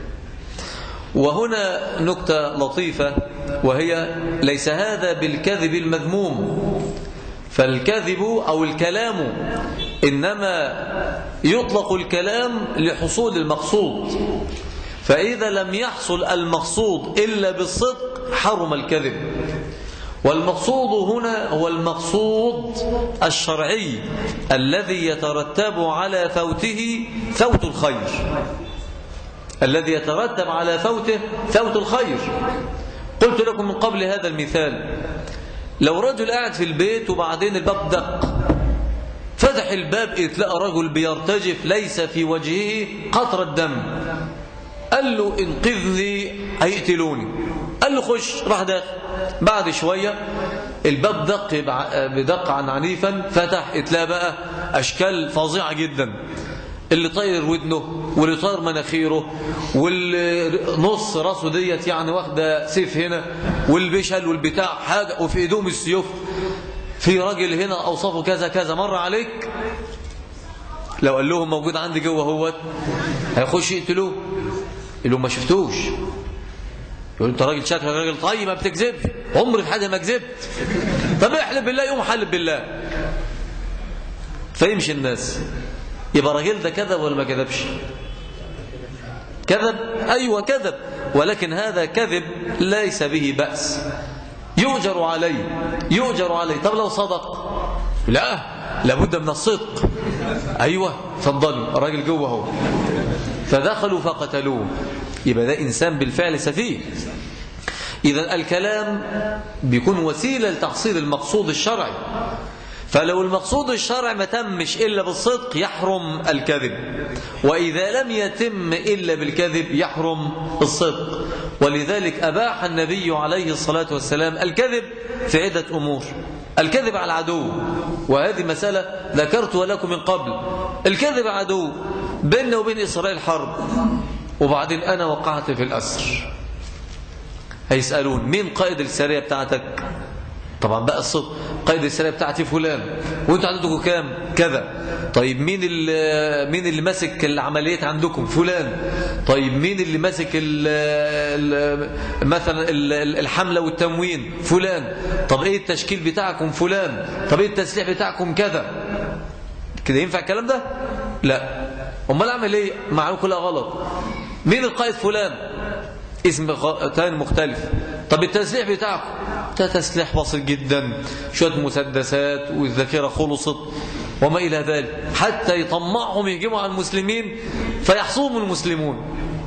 وهنا نكتة لطيفة، وهي ليس هذا بالكذب المذموم، فالكذب أو الكلام إنما يطلق الكلام لحصول المقصود، فإذا لم يحصل المقصود إلا بالصدق حرم الكذب. والمقصود هنا هو المقصود الشرعي الذي يترتب على فوته فوت الخير، الذي يترتب على فوته فوت الخير. قلت لكم من قبل هذا المثال: لو رجل قاعد في البيت وبعدين الباب دق، فتح الباب تلاقى رجل بيرتجف ليس في وجهه قطرة دم، قال له: انقذني هيقتلوني. قال له: خش. راح داخل. بعد شوية الباب دق بدق عن عنيفا، فتح تلاقى بقى أشكال فظيعة جدا، اللي طاير ودنه واللي طاير مناخيره واللي نص راسه ديت يعني واخده سيف هنا والبشل والبتاع حاجة، وفي ايدهم السيوف. في راجل هنا أوصافه كذا كذا، مر عليك لو قال لهم موجود عندي جوه هوت هيخش يقتلوه. يقول لهم: ما شفتوش. يقول: انت راجل شكلك راجل طيب ما بتكذبش، عمري في حاجه ما كذبت. طب احلف بالله. يقوم حلف بالله. فيمشي الناس. يبقى الراجل ده كذب ولا ما كذبش؟ كذب، ايوه كذب، ولكن هذا كذب ليس به بأس، يؤجر عليه، يؤجر عليه. طب لو صدق؟ لا، لابد من الصدق. ايوه اتفضلوا، الراجل جوه اهو. فدخلوا فقتلوه. يبقى ده انسان بالفعل سفيه. إذا الكلام بيكون وسيلة لتحصيل المقصود الشرعي، فلو المقصود الشرعي ما تمش إلا بالصدق يحرم الكذب، وإذا لم يتم إلا بالكذب يحرم الصدق. ولذلك أباح النبي عليه الصلاة والسلام الكذب في عدة أمور. الكذب على العدو، وهذه مسألة ذكرتها لكم من قبل. الكذب على العدو، بيننا وبين إسرائيل حرب، وبعدين أنا وقعت في الأسر، هيسألون مين قائد السرية بتاعتك؟ طبعا بقى الصدق، قائد السرية بتاعتي فلان، وانتوا عندكم كام؟ كذا. طيب مين اللي مين اللي ماسك العمليات عندكم؟ فلان. طيب مين اللي ماسك ال ال مثلا ال الحملة والتموين؟ فلان. طب ايه التشكيل بتاعكم؟ فلان. طب ايه التسليح بتاعكم؟ كذا. كده ينفع الكلام ده؟ لا. امال اعمل ايه؟ معلومه كلها غلط. مين القائد؟ فلان، اسم تاني مختلف. طب التسليح بتاعكم؟ ده تسليح بسيط جدا، شويه مسدسات والذخيره خلصت وما الى ذلك، حتى يطمعهم يهجموا على المسلمين فيحصوهم المسلمون.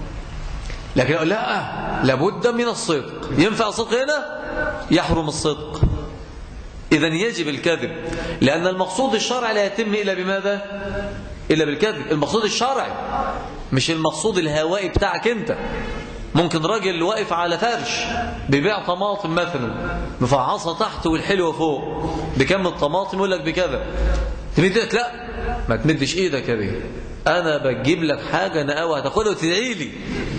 لكن لا، لابد من الصدق. ينفع الصدق هنا؟ يحرم الصدق. إذا يجب الكذب، لأن المقصود الشرعي لا يتم إلا بماذا؟ إلا بالكذب. المقصود الشرعي، مش المقصود الهوائي بتاعك أنت. ممكن راجل واقف على فرش بيبيع طماطم مثلا، مفعصة تحت والحلوة فوق، بكم الطماطم؟ يقول لك بكذا. تمد ايدك؟ لا، ما تمدش ايدك يا بيه، انا بجيب لك حاجه نقاوه هتاخدها وتدعي لي،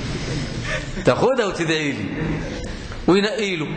تاخدها وتدعي لي، وينقي له.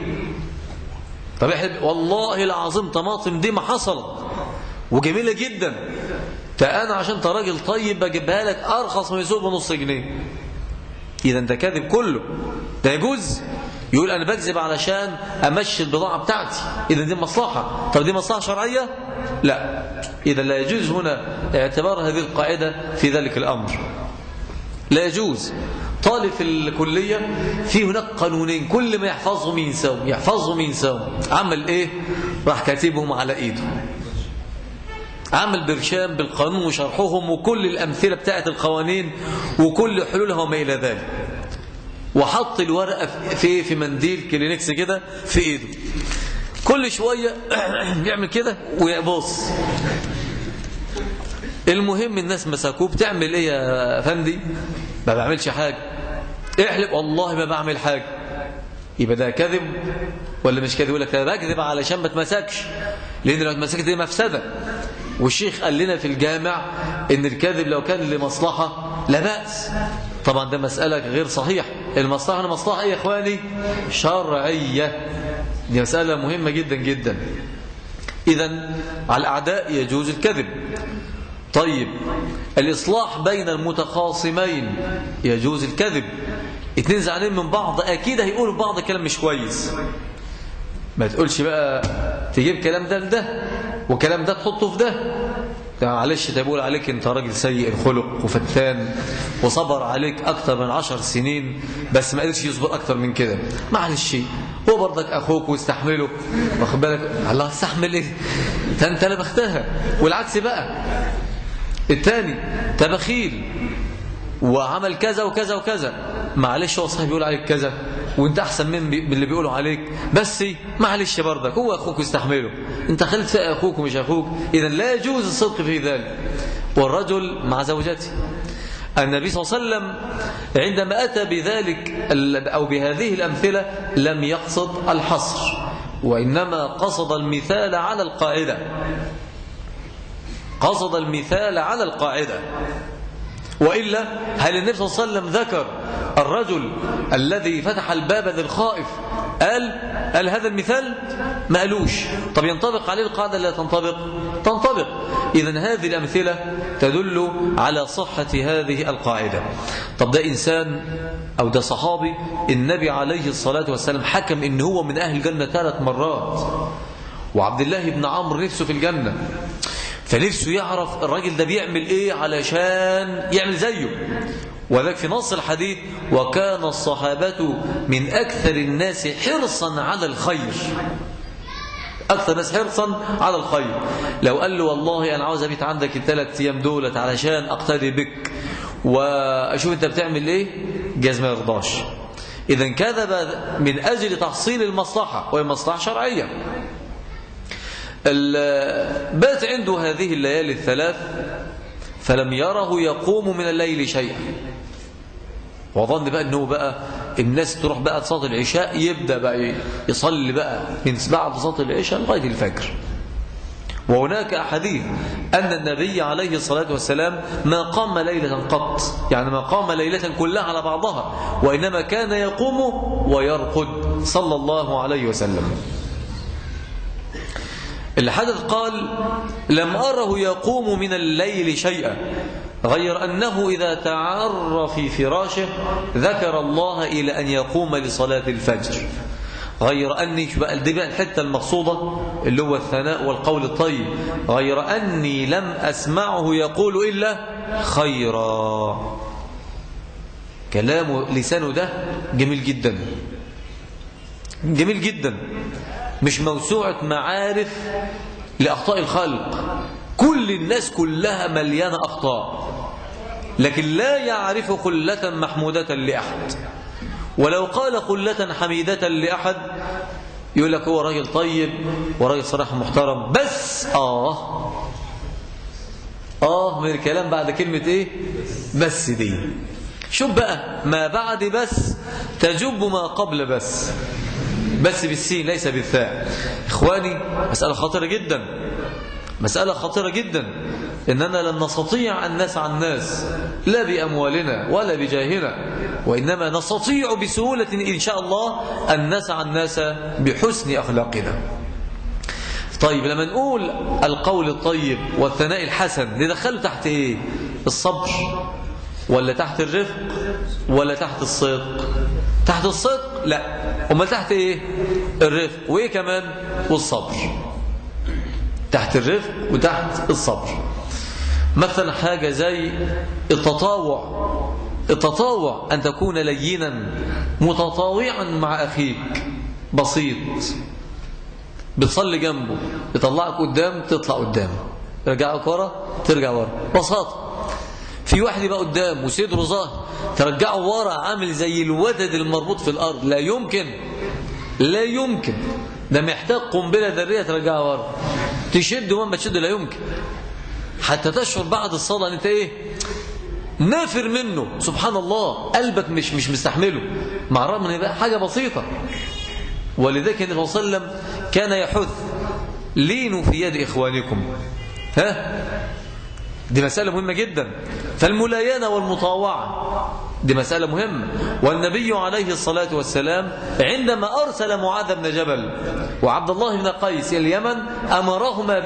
طب احنا والله العظيم طماطم دي ما حصلت وجميله جدا، فانا عشان انت راجل طيب بجيبها لك ارخص من السوق بنص جنيه. اذا ده كذب كله، ده يجوز؟ يقول انا بكذب علشان امشي البضاعه بتاعتي، اذا دي مصلحه. طب دي مصلحه شرعيه؟ لا. اذا لا يجوز هنا اعتبار هذه القاعده في ذلك الامر، لا يجوز. طالب في الكليه في هناك قانونين، كل ما يحفظهم ينساهم، يحفظهم ينساهم. عمل ايه؟ راح كاتبهم على ايده، عمل برشام بالقانون وشرحهم وكل الامثله بتاعت القوانين وكل حلولها وما الى ذلك، وحط الورقه في في منديل كلينكس كده في ايده، كل شويه بيعمل كده ويبص. المهم الناس مسكوه، بتعمل ايه يا فندي؟ ما بعملش حاجه. احلف والله ما بعمل حاجه. يبقى ده كذب ولا مش كذب؟ يقول لك انا بكذب علشان ما اتمسكش، لان لو اتمسكت دي مفسده. والشيخ قال لنا في الجامع ان الكذب لو كان لمصلحه لا باس. طبعا ده مساله غير صحيح. المصلحه هنا مصلحه ايه يا اخواني؟ شرعيه. دي مساله مهمه جدا جدا. اذا على الاعداء يجوز الكذب. طيب الاصلاح بين المتخاصمين يجوز الكذب. اتنين زعلانين من بعض اكيد هيقولوا بعض كلام مش كويس، ما تقولش بقى تجيب كلام ده لده وكلام ده تحطه في ده. معلش ده بيقول عليك انت راجل سيء الخلق وفتان وصبر عليك اكتر من عشر سنين بس ما قدرش يصبر اكتر من كده. معلش هو برضك اخوك واستحمله، واخد بالك؟ الله استحمل ايه؟ انت انا بختها. والعكس بقى الثاني تبخيل وعمل كذا وكذا وكذا، معلش هو صاحب بيقول عليك كذا وانت احسن من اللي بيقولوا عليك، بس معلش برضك هو اخوك واستحمله، انت خلت في اخوك ومش اخوك. اذا لا يجوز الصدق في ذلك. والرجل مع زوجته، النبي صلى الله عليه وسلم عندما اتى بذلك او بهذه الامثله لم يقصد الحصر، وانما قصد المثال على القاعده، قصد المثال على القاعده. وإلا هل النبي صلى الله عليه وسلم ذكر الرجل الذي فتح الباب للخائف قال قال هذا المثال؟ ما قالوش. طب ينطبق عليه القاعدة لا تنطبق؟ تنطبق. إذن هذه الأمثلة تدل على صحة هذه القاعدة. طب ده إنسان أو ده صحابي النبي عليه الصلاة والسلام حكم إن هو من أهل الجنة ثلاث مرات، وعبد الله بن عمرو نفسه في الجنة، فنفسه يعرف الراجل ده بيعمل ايه علشان يعمل زيه. وذلك في نص الحديث وكان الصحابة من أكثر الناس حرصا على الخير، أكثر الناس حرصا على الخير. لو قال له والله أنا عاوز أبيت عندك الثلاث أيام دولت علشان أقتدي بك وأشوف أنت بتعمل إيه، جاز ما يرضاش. إذن كذب من أجل تحصيل المصلحة، وهي مصلحة شرعية. بات عنده هذه الليالي الثلاث فلم يره يقوم من الليل شيئا، وظن بقى أنه بقى الناس تروح بقى صلاة العشاء، يبدأ بقى يصلي بقى من بعد صلاة العشاء لغاية الفجر. وهناك أحاديث أن النبي عليه الصلاة والسلام ما قام ليلة قط، يعني ما قام ليلة كلها على بعضها، وإنما كان يقوم ويرقد صلى الله عليه وسلم. الحدث قال: لم أره يقوم من الليل شيئا غير أنه إذا تعر في فراشه ذكر الله إلى أن يقوم لصلاة الفجر، غير أني دي بقى الحتة المقصودة اللي هو الثناء والقول الطيب، غير أني لم أسمعه يقول إلا خيرا. كلامه لسانه ده جميل جدا، جميل جدا، مش موسوعة معارف لأخطاء الخلق. كل الناس كلها مليانة أخطاء، لكن لا يعرف خلة محمودة لأحد. ولو قال خلة حميدة لأحد يقول لك هو راجل طيب وراجل صراحة محترم، بس آه آه من الكلام بعد كلمة إيه؟ بس دي. شوف بقى، ما بعد بس تجب ما قبل بس، بس بالسين ليس بالثاء. إخواني، مسألة خطيرة جدا، مسألة خطيرة جدا، إننا لن نستطيع أن نسعى الناس لا بأموالنا ولا بجاهنا، وإنما نستطيع بسهولة إن شاء الله أن نسعى الناس بحسن أخلاقنا. طيب، لما نقول القول الطيب والثناء الحسن ندخله تحت إيه؟ الصبر ولا تحت الرفق ولا تحت الصدق؟ تحت الصدق؟ لا، أمال تحت إيه؟ الرفق، وإيه كمان؟ والصبر. تحت الرفق وتحت الصبر. مثلا حاجة زي التطاوع. التطاوع أن تكون لينا متطاوعا مع أخيك، بسيط، بتصلي جنبه، يطلعك قدام تطلع قدام، يرجعك ورا ترجع ورا، بساطة. في واحد يبقى قدام وصدره ظاهر ترجعه ورا، عامل زي الودد المربوط في الأرض، لا يمكن، لا يمكن، ده محتاج قنبلة ذرية ترجعه ورا، تشد وما تشد لا يمكن، حتى تشعر بعد الصلاة ان انت ايه؟ نافر منه. سبحان الله، قلبك مش مش مستحمله، مع الرغم ان يبقى حاجة بسيطة. ولذلك النبي صلى الله عليه وسلم كان يحث: لينوا في يد إخوانكم. ها؟ دي مسألة مهمة جدا. فالملاينة والمطاوعة دي مسألة مهمة. والنبي عليه الصلاة والسلام عندما أرسل معاذ بن جبل وعبد الله بن قيس إلى اليمن أمرهما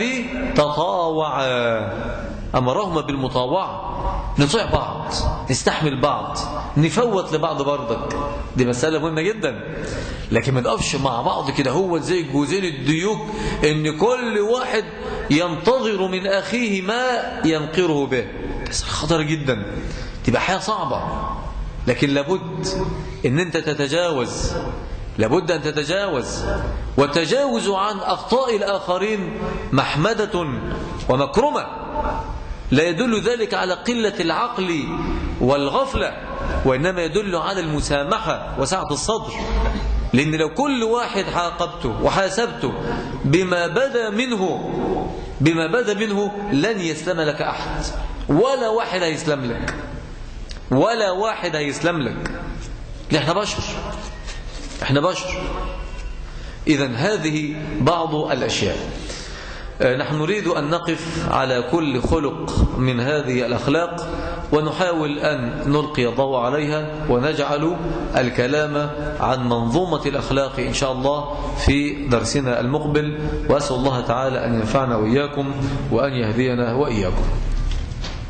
بتطاوعا، أمرهما بالمطاوعة، نطيع بعض، نستحمل بعض، نفوت لبعض برضك. دي مسألة مهمة جدا. لكن ما نقفش مع بعض كده هو زي جوزين الديوك، ان كل واحد ينتظر من أخيه ما ينقره به. بس خطر جدا، تبقى حياة صعبة. لكن لابد ان انت تتجاوز، لابد ان تتجاوز. والتجاوز عن أخطاء الآخرين محمدة ومكرمة، لا يدل ذلك على قلة العقل والغفلة، وإنما يدل على المسامحة وسعة الصدر. لأن لو كل واحد عاقبته وحاسبته بما بدا منه بما بدا منه لن يسلم لك أحد، ولا واحد هيسلم لك، ولا واحد هيسلم لك. احنا بشر، احنا بشر. إذن هذه بعض الأشياء. نحن نريد أن نقف على كل خلق من هذه الأخلاق ونحاول أن نلقي الضوء عليها، ونجعل الكلام عن منظومة الأخلاق إن شاء الله في درسنا المقبل. وأسأل الله تعالى أن ينفعنا وإياكم وأن يهدينا وإياكم.